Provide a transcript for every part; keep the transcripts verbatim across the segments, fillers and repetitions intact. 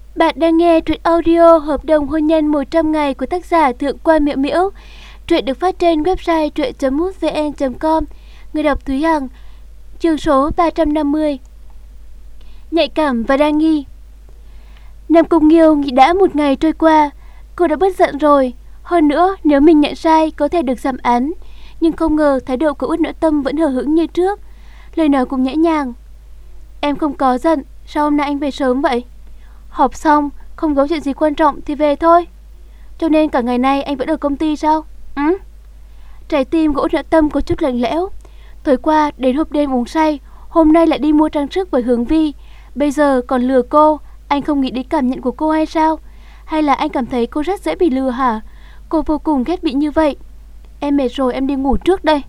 Bạn đang nghe truyện audio Hợp đồng hôn nhân một trăm ngày của tác giả Thượng Quan Miễu Miễu. Truyện được phát trên website truyện chấm mútvn chấm com. Người đọc Thúy Hằng. Chương số ba trăm năm mươi. Nhạy cảm và đa nghi. Nam Cung Nghiêu nghĩ đã một ngày trôi qua, cô đã bớt giận rồi. Hơn nữa, nếu mình nhận sai có thể được giảm án. Nhưng không ngờ thái độ của Út Noãn Tâm vẫn hờ hững như trước. Lời nói cũng nhẹ nhàng. Em không có giận, sao hôm nay anh về sớm vậy? Họp xong, không có chuyện gì quan trọng thì về thôi. Cho nên cả ngày nay anh vẫn ở công ty sao? Ừ. Trái tim của Út Noãn Tâm có chút lạnh lẽo. Tối qua đến hộp đêm uống say, hôm nay lại đi mua trang sức với Hướng Vi. Bây giờ còn lừa cô, anh không nghĩ đến cảm nhận của cô hay sao? Hay là anh cảm thấy cô rất dễ bị lừa hả? Cô vô cùng ghét bị như vậy. Em mệt rồi, em đi ngủ trước đây.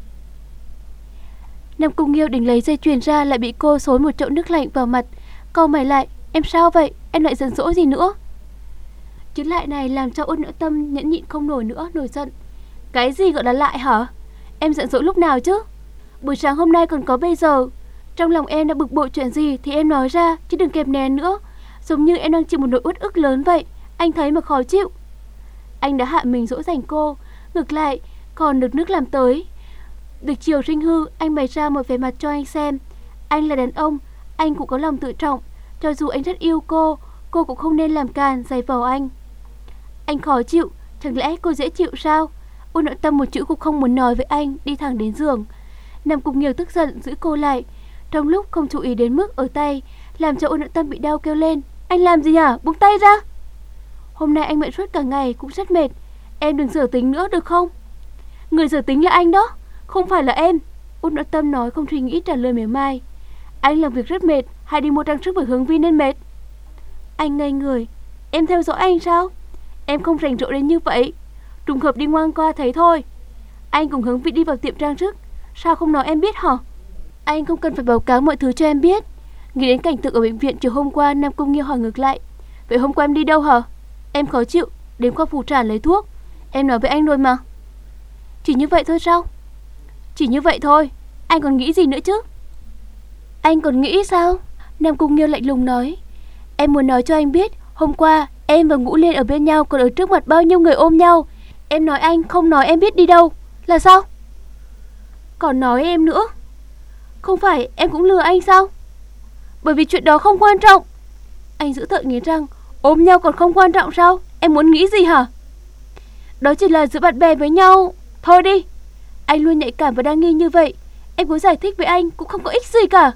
Nam Cung Nghiêu định lấy dây chuyền ra, lại bị cô xối một chậu nước lạnh vào mặt. Cau mày lại, em sao vậy? Em lại giận dỗi gì nữa? Chứ lại này làm cho Út Noãn Tâm nhẫn nhịn không nổi nữa, nổi giận. Cái gì gọi là lại hả? Em giận dỗi lúc nào chứ? Buổi sáng hôm nay còn có bây giờ. Trong lòng em đã bực bội chuyện gì thì em nói ra, chứ đừng kẹp nén nữa. Giống như em đang chịu một nỗi uất ức lớn vậy. Anh thấy mà khó chịu. Anh đã hạ mình dỗ dành cô, ngược lại còn được nước làm tới. Được chiều sinh hư, anh bày ra một vẻ mặt cho anh xem. Anh là đàn ông, anh cũng có lòng tự trọng. Cho dù anh rất yêu cô, cô cũng không nên làm càn giày vò anh. Anh khó chịu, chẳng lẽ cô dễ chịu sao? Út Noãn Tâm một chữ cũng không muốn nói với anh, đi thẳng đến giường. Nam Cung Nghiêu tức giận giữ cô lại. Trong lúc không chú ý đến mức ở tay, làm cho Út Noãn Tâm bị đau kêu lên. Anh làm gì hả? Buông tay ra. Hôm nay anh mệt suốt cả ngày cũng rất mệt. Em đừng giở tính nữa được không? Người giở tính là anh đó, không phải là em. Út Noãn Tâm nói không suy nghĩ trả lời mỉa mai. Anh làm việc rất mệt, hay đi mua trang sức với Hướng Vi nên mệt? Anh ngây người. Em theo dõi anh sao? Em không rảnh rỗi đến như vậy. Trùng hợp đi ngang qua thấy thôi. Anh cùng Hướng Vi đi vào tiệm trang sức, sao không nói em biết hả? Anh không cần phải báo cáo mọi thứ cho em biết. Nghĩ đến cảnh tượng ở bệnh viện chiều hôm qua, Nam Cung Nghiêu hỏi ngược lại. Vậy hôm qua em đi đâu hả? Em khó chịu, đến khoa phụ sản lấy thuốc. Em nói với anh rồi mà. Chỉ như vậy thôi sao? Chỉ như vậy thôi, anh còn nghĩ gì nữa chứ? Anh còn nghĩ sao? Nam Cung Nghiêu lạnh lùng nói. Em muốn nói cho anh biết, hôm qua em và Ngũ Liên ở bên nhau, còn ở trước mặt bao nhiêu người ôm nhau. Em nói anh, không nói em biết đi đâu. Là sao? Còn nói em nữa. Không phải em cũng lừa anh sao? Bởi vì chuyện đó không quan trọng. Anh giữ tợn nghiến răng. Ôm nhau còn không quan trọng sao? Em muốn nghĩ gì hả? Đó chỉ là giữa bạn bè với nhau. Thôi đi. Anh luôn nhạy cảm và đa nghi như vậy. Em có giải thích với anh cũng không có ích gì cả.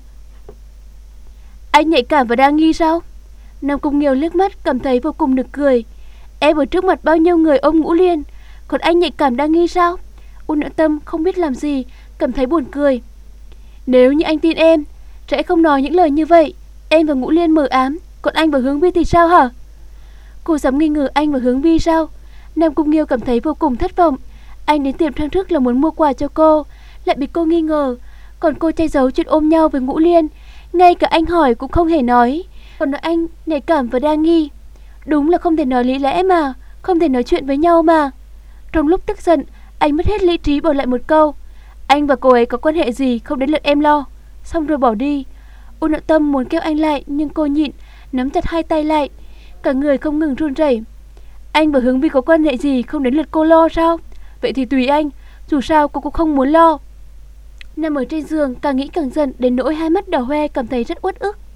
Anh nhạy cảm và đa nghi sao? Nam Cung Nghiêu liếc mắt cảm thấy vô cùng nực cười. Em ở trước mặt bao nhiêu người ôm Ngũ Liên, còn anh nhạy cảm đa nghi sao? Út Noãn Tâm không biết làm gì, cảm thấy buồn cười. Nếu như anh tin em, sẽ không nói những lời như vậy. Em và Ngũ Liên mờ ám, còn anh và Hướng Vi thì sao hả? Cô dám nghi ngờ anh và Hướng Vi sao? Nam Cung Nghiêu cảm thấy vô cùng thất vọng. Anh đến tiệm trang sức là muốn mua quà cho cô, lại bị cô nghi ngờ. Còn cô che giấu chuyện ôm nhau với Ngũ Liên, ngay cả anh hỏi cũng không hề nói. Còn nói anh nhạy cảm và đa nghi. Đúng là không thể nói lý lẽ mà, không thể nói chuyện với nhau mà. Trong lúc tức giận, anh mất hết lý trí bỏ lại một câu. Anh và cô ấy có quan hệ gì, không đến lượt em lo. Xong rồi bỏ đi. Út Noãn Tâm muốn kéo anh lại, nhưng cô nhịn, nắm chặt hai tay lại, cả người không ngừng run rẩy. Anh và Hướng Vi có quan hệ gì, không đến lượt cô lo sao? Vậy thì tùy anh, dù sao cô cũng không muốn lo. Nằm ở trên giường, càng nghĩ càng giận, đến nỗi hai mắt đỏ hoe, cảm thấy rất uất ức.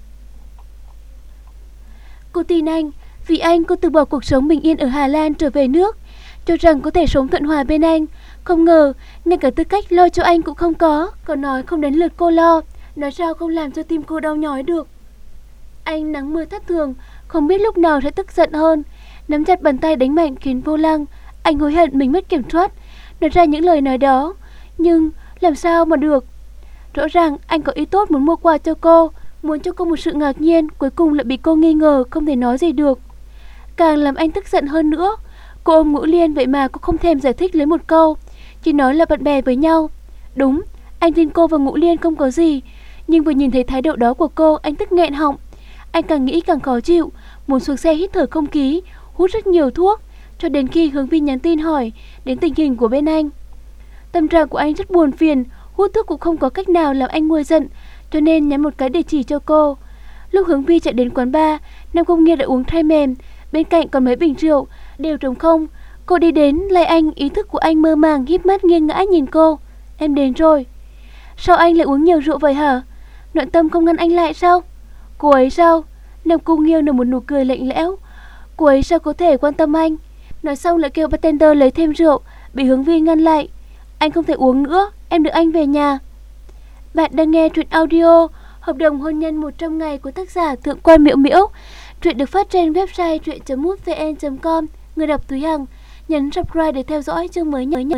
Cô tin anh, vì anh cô từ bỏ cuộc sống bình yên ở Hà Lan trở về nước, cho rằng có thể sống thuận hòa bên anh. Không ngờ, ngay cả tư cách lo cho anh cũng không có, còn nói không đến lượt cô lo. Nói sao không làm cho tim cô đau nhói được. Anh nắng mưa thất thường, không biết lúc nào sẽ tức giận hơn. Nắm chặt bàn tay đánh mạnh khiến vô lăng. Anh hối hận mình mất kiểm soát, nói ra những lời nói đó. Nhưng làm sao mà được? Rõ ràng anh có ý tốt muốn mua quà cho cô, muốn cho cô một sự ngạc nhiên, cuối cùng lại bị cô nghi ngờ, không thể nói gì được. Càng làm anh tức giận hơn nữa. Cô ôm Ngũ Liên vậy mà cũng không thèm giải thích lấy một câu, chỉ nói là bạn bè với nhau. Đúng, anh tin cô và Ngũ Liên không có gì, nhưng vừa nhìn thấy thái độ đó của cô, anh tức nghẹn họng. Anh càng nghĩ càng khó chịu, muốn xuống xe hít thở không khí, hút rất nhiều thuốc, cho đến khi Hướng Vi nhắn tin hỏi đến tình hình của bên anh. Tâm trạng của anh rất buồn phiền, hút thuốc cũng không có cách nào làm anh nguôi giận, cho nên nhắn một cái địa chỉ cho cô. Lúc Hướng Vi chạy đến quán bar, Nam Công Nghiên đã uống thay mềm, bên cạnh còn mấy bình rượu đều trống không. Cô đi đến lay anh, ý thức của anh mơ màng, híp mắt nghiêng ngã nhìn cô. Em đến rồi. Sao anh lại uống nhiều rượu vậy hả? Nội tâm không ngăn anh lại sao? Cô ấy sao? Nam Cung Nghiêu nở một nụ cười lạnh lẽo. Cô ấy sao có thể quan tâm anh? Nói xong lại kêu bartender lấy thêm rượu, bị Hướng Vi ngăn lại. Anh không thể uống nữa, em đưa anh về nhà. Bạn đang nghe truyện audio Hợp đồng hôn nhân một trăm ngày của tác giả Thượng Quan Miễu Miễu. Truyện được phát trên website truyện chấm mútvn chấm com. Người đọc Thúy Hằng. Nhấn subscribe để theo dõi chương mới nhất.